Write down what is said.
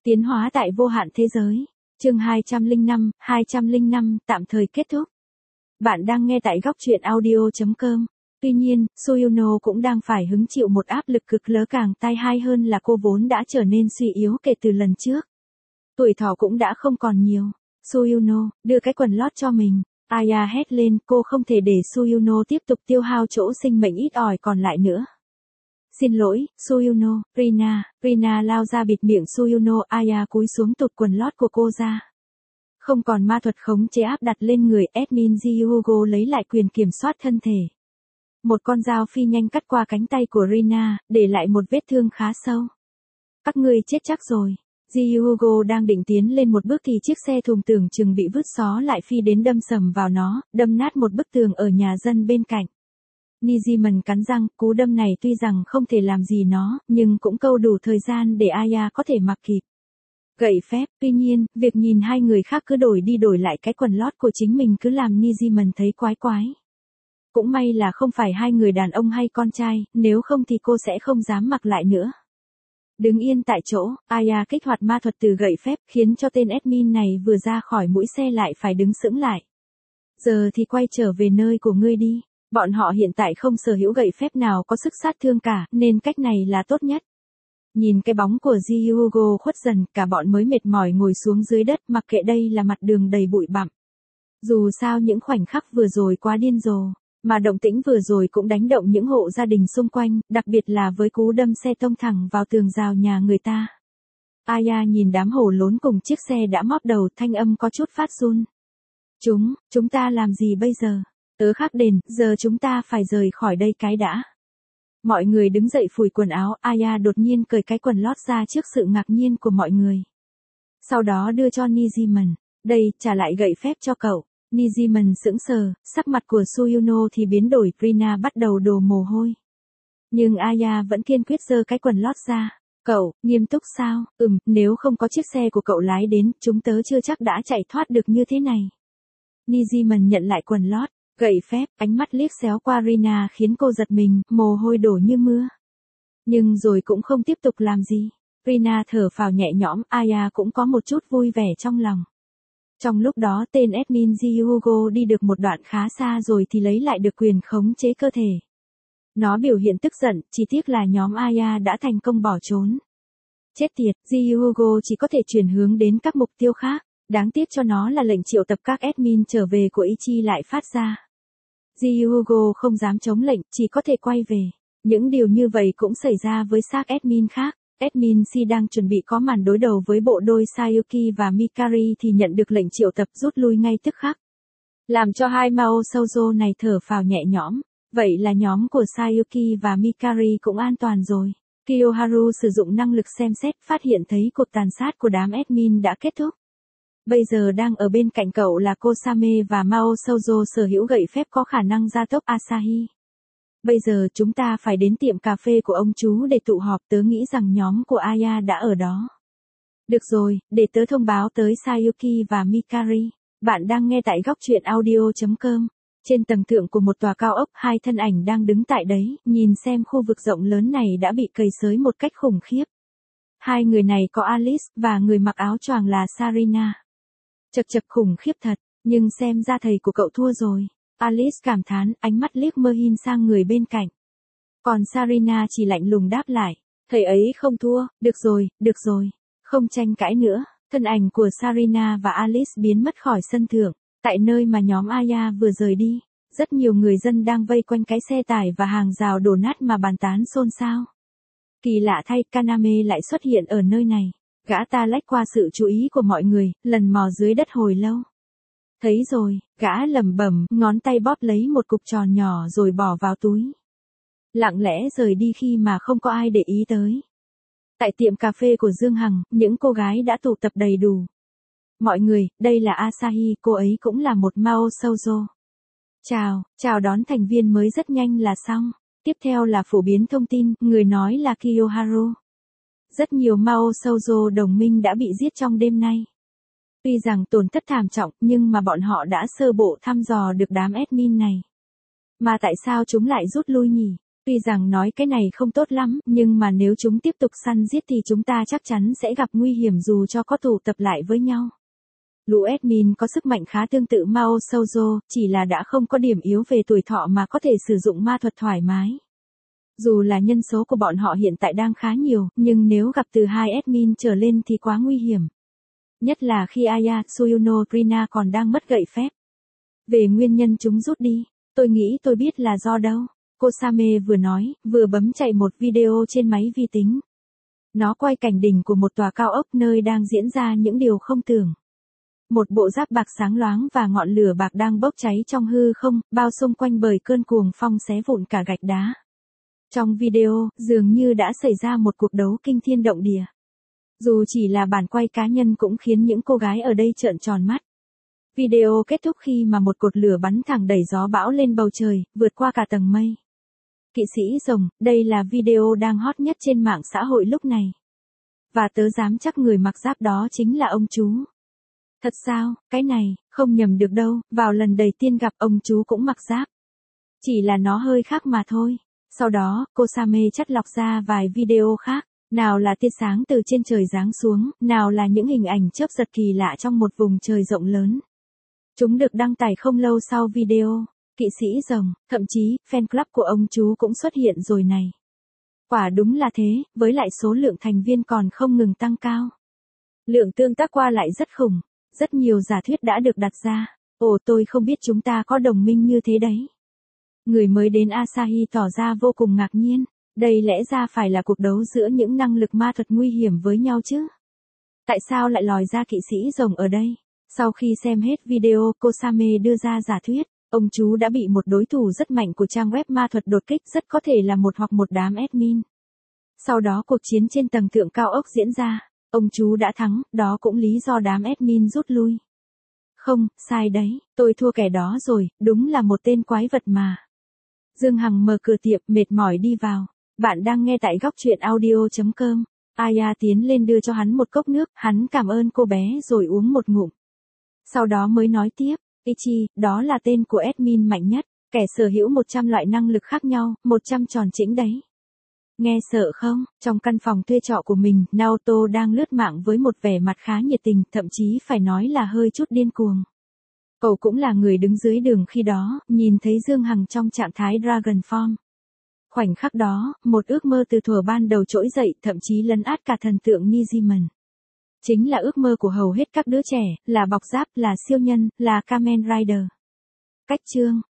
Tiến hóa tại vô hạn thế giới. Chương 205, tạm thời kết thúc. Bạn đang nghe tại góc truyện audio.com. Tuy nhiên, Suyuno cũng đang phải hứng chịu một áp lực cực lớn, càng tai hai hơn là cô vốn đã trở nên suy yếu kể từ lần trước. Tuổi thọ cũng đã không còn nhiều. Suyuno, đưa cái quần lót cho mình. Aya hét lên, cô không thể để Suyuno tiếp tục tiêu hao chỗ sinh mệnh ít ỏi còn lại nữa. Xin lỗi, Suyuno, Rina lao ra bịt miệng Suyuno, Aya cúi xuống tụt quần lót của cô ra. Không còn ma thuật khống chế áp đặt lên người, admin Hyugo lấy lại quyền kiểm soát thân thể. Một con dao phi nhanh cắt qua cánh tay của Rina, để lại một vết thương khá sâu. Các ngươi chết chắc rồi. Hyugo đang định tiến lên một bước thì chiếc xe thùng tưởng chừng bị vứt xó lại phi đến đâm sầm vào nó, đâm nát một bức tường ở nhà dân bên cạnh. Nijiman cắn răng, cú đâm này tuy rằng không thể làm gì nó, nhưng cũng câu đủ thời gian để Aya có thể mặc kịp. Gậy phép, tuy nhiên, việc nhìn hai người khác cứ đổi đi đổi lại cái quần lót của chính mình cứ làm Nijiman thấy quái quái. Cũng may là không phải hai người đàn ông hay con trai, nếu không thì cô sẽ không dám mặc lại nữa. Đứng yên tại chỗ, Aya kích hoạt ma thuật từ gậy phép khiến cho tên admin này vừa ra khỏi mũi xe lại phải đứng sững lại. Giờ thì quay trở về nơi của ngươi đi. Bọn họ hiện tại không sở hữu gậy phép nào có sức sát thương cả, nên cách này là tốt nhất. Nhìn cái bóng của Hyugo khuất dần, cả bọn mới mệt mỏi ngồi xuống dưới đất, mặc kệ đây là mặt đường đầy bụi bặm. Dù sao những khoảnh khắc vừa rồi quá điên rồ, mà động tĩnh vừa rồi cũng đánh động những hộ gia đình xung quanh, đặc biệt là với cú đâm xe tông thẳng vào tường rào nhà người ta. Aya nhìn đám hổ lốn cùng chiếc xe đã móp đầu, thanh âm có chút phát run. Chúng ta làm gì bây giờ? Tớ khắc đền, giờ chúng ta phải rời khỏi đây cái đã. Mọi người đứng dậy phủi quần áo, Aya đột nhiên cởi cái quần lót ra trước sự ngạc nhiên của mọi người. Sau đó đưa cho Nijiman. Đây, trả lại gậy phép cho cậu. Nijiman sững sờ, sắc mặt của Suyuno thì biến đổi, Rina bắt đầu đổ mồ hôi. Nhưng Aya vẫn kiên quyết giơ cái quần lót ra. Cậu, nghiêm túc sao? Nếu không có chiếc xe của cậu lái đến, chúng tớ chưa chắc đã chạy thoát được như thế này. Nijiman nhận lại quần lót. Gậy phép, ánh mắt liếc xéo qua Rina khiến cô giật mình, mồ hôi đổ như mưa. Nhưng rồi cũng không tiếp tục làm gì. Rina thở phào nhẹ nhõm, Aya cũng có một chút vui vẻ trong lòng. Trong lúc đó tên admin Hyugo đi được một đoạn khá xa rồi thì lấy lại được quyền khống chế cơ thể. Nó biểu hiện tức giận, chỉ tiếc là nhóm Aya đã thành công bỏ trốn. Chết tiệt, Hyugo chỉ có thể chuyển hướng đến các mục tiêu khác. Đáng tiếc cho nó là lệnh triệu tập các admin trở về của Ichi lại phát ra. Hyugo không dám chống lệnh, chỉ có thể quay về. Những điều như vậy cũng xảy ra với xác admin khác. Admin Si đang chuẩn bị có màn đối đầu với bộ đôi Sayuki và Mikari thì nhận được lệnh triệu tập rút lui ngay tức khắc. Làm cho hai Mao Shoujo này thở phào nhẹ nhõm. Vậy là nhóm của Sayuki và Mikari cũng an toàn rồi. Kiyoharu sử dụng năng lực xem xét phát hiện thấy cuộc tàn sát của đám admin đã kết thúc. Bây giờ đang ở bên cạnh cậu là Kosame và Mao Shoujo sở hữu gậy phép có khả năng gia tốc Asahi. Bây giờ chúng ta phải đến tiệm cà phê của ông chú để tụ họp, tớ nghĩ rằng nhóm của Aya đã ở đó. Được rồi, để tớ thông báo tới Sayuki và Mikari. Bạn đang nghe tại góc truyện audio.com. Trên tầng thượng của một tòa cao ốc, hai thân ảnh đang đứng tại đấy, nhìn xem khu vực rộng lớn này đã bị cày xới một cách khủng khiếp. Hai người này có Alice, và người mặc áo choàng là Sarina. Chật khủng khiếp thật, nhưng xem ra thầy của cậu thua rồi. Alice cảm thán, ánh mắt liếc mơ hin sang người bên cạnh. Còn Sarina chỉ lạnh lùng đáp lại, thầy ấy không thua, được rồi, không tranh cãi nữa. Thân ảnh của Sarina và Alice biến mất khỏi sân thượng, tại nơi mà nhóm Aya vừa rời đi. Rất nhiều người dân đang vây quanh cái xe tải và hàng rào đổ nát mà bàn tán xôn xao. Kỳ lạ thay, Kaname lại xuất hiện ở nơi này. Gã ta lách qua sự chú ý của mọi người, lần mò dưới đất hồi lâu. Thấy rồi, gã lẩm bẩm, ngón tay bóp lấy một cục tròn nhỏ rồi bỏ vào túi. Lặng lẽ rời đi khi mà không có ai để ý tới. Tại tiệm cà phê của Dương Hằng, những cô gái đã tụ tập đầy đủ. Mọi người, đây là Asahi, cô ấy cũng là một Mao Shoujo. Chào đón thành viên mới rất nhanh là xong. Tiếp theo là phổ biến thông tin, người nói là Kiyoharu. Rất nhiều Mao Shoujo đồng minh đã bị giết trong đêm nay. Tuy rằng tổn thất thảm trọng, nhưng mà bọn họ đã sơ bộ thăm dò được đám admin này. Mà tại sao chúng lại rút lui nhỉ? Tuy rằng nói cái này không tốt lắm, nhưng mà nếu chúng tiếp tục săn giết thì chúng ta chắc chắn sẽ gặp nguy hiểm dù cho có tụ tập lại với nhau. Lũ admin có sức mạnh khá tương tự Mao Shoujo, chỉ là đã không có điểm yếu về tuổi thọ mà có thể sử dụng ma thuật thoải mái. Dù là nhân số của bọn họ hiện tại đang khá nhiều, nhưng nếu gặp từ 2 admin trở lên thì quá nguy hiểm. Nhất là khi Aya, Suyuno, Rina còn đang mất gậy phép. Về nguyên nhân chúng rút đi, tôi nghĩ tôi biết là do đâu. Kosame vừa nói, vừa bấm chạy một video trên máy vi tính. Nó quay cảnh đỉnh của một tòa cao ốc nơi đang diễn ra những điều không tưởng. Một bộ giáp bạc sáng loáng và ngọn lửa bạc đang bốc cháy trong hư không, bao xung quanh bởi cơn cuồng phong xé vụn cả gạch đá. Trong video, dường như đã xảy ra một cuộc đấu kinh thiên động địa. Dù chỉ là bản quay cá nhân cũng khiến những cô gái ở đây trợn tròn mắt. Video kết thúc khi mà một cột lửa bắn thẳng đẩy gió bão lên bầu trời, vượt qua cả tầng mây. Kỵ sĩ rồng, đây là video đang hot nhất trên mạng xã hội lúc này. Và tớ dám chắc người mặc giáp đó chính là ông chú. Thật sao, cái này, không nhầm được đâu, vào lần đầu tiên gặp ông chú cũng mặc giáp. Chỉ là nó hơi khác mà thôi. Sau đó, Kosame chắt lọc ra vài video khác. Nào là tia sáng từ trên trời giáng xuống, nào là những hình ảnh chớp giật kỳ lạ trong một vùng trời rộng lớn. Chúng được đăng tải không lâu sau video. Kỵ sĩ rồng, thậm chí, fan club của ông chú cũng xuất hiện rồi này. Quả đúng là thế, với lại số lượng thành viên còn không ngừng tăng cao. Lượng tương tác qua lại rất khủng, rất nhiều giả thuyết đã được đặt ra. Ồ, tôi không biết chúng ta có đồng minh như thế đấy. Người mới đến Asahi tỏ ra vô cùng ngạc nhiên. Đây lẽ ra phải là cuộc đấu giữa những năng lực ma thuật nguy hiểm với nhau chứ. Tại sao lại lòi ra kỵ sĩ rồng ở đây? Sau khi xem hết video, Kosame đưa ra giả thuyết. Ông chú đã bị một đối thủ rất mạnh của trang web ma thuật đột kích, rất có thể là một hoặc một đám admin. Sau đó cuộc chiến trên tầng thượng cao ốc diễn ra. Ông chú đã thắng, đó cũng lý do đám admin rút lui. Không, sai đấy, tôi thua kẻ đó rồi, đúng là một tên quái vật mà. Dương Hằng mở cửa tiệm, mệt mỏi đi vào. Bạn đang nghe tại góc truyện audio.com. Aya tiến lên đưa cho hắn một cốc nước, hắn cảm ơn cô bé rồi uống một ngụm. Sau đó mới nói tiếp, Ichi, đó là tên của admin mạnh nhất, kẻ sở hữu 100 loại năng lực khác nhau, 100 tròn chỉnh đấy. Nghe sợ không? Trong căn phòng thuê trọ của mình, Naoto đang lướt mạng với một vẻ mặt khá nhiệt tình, thậm chí phải nói là hơi chút điên cuồng. Cậu cũng là người đứng dưới đường khi đó, nhìn thấy Dương Hằng trong trạng thái Dragon Form. Khoảnh khắc đó, một ước mơ từ thuở ban đầu trỗi dậy, thậm chí lấn át cả thần tượng Nijiman. Chính là ước mơ của hầu hết các đứa trẻ, là bọc giáp, là siêu nhân, là Kamen Rider. Cách chương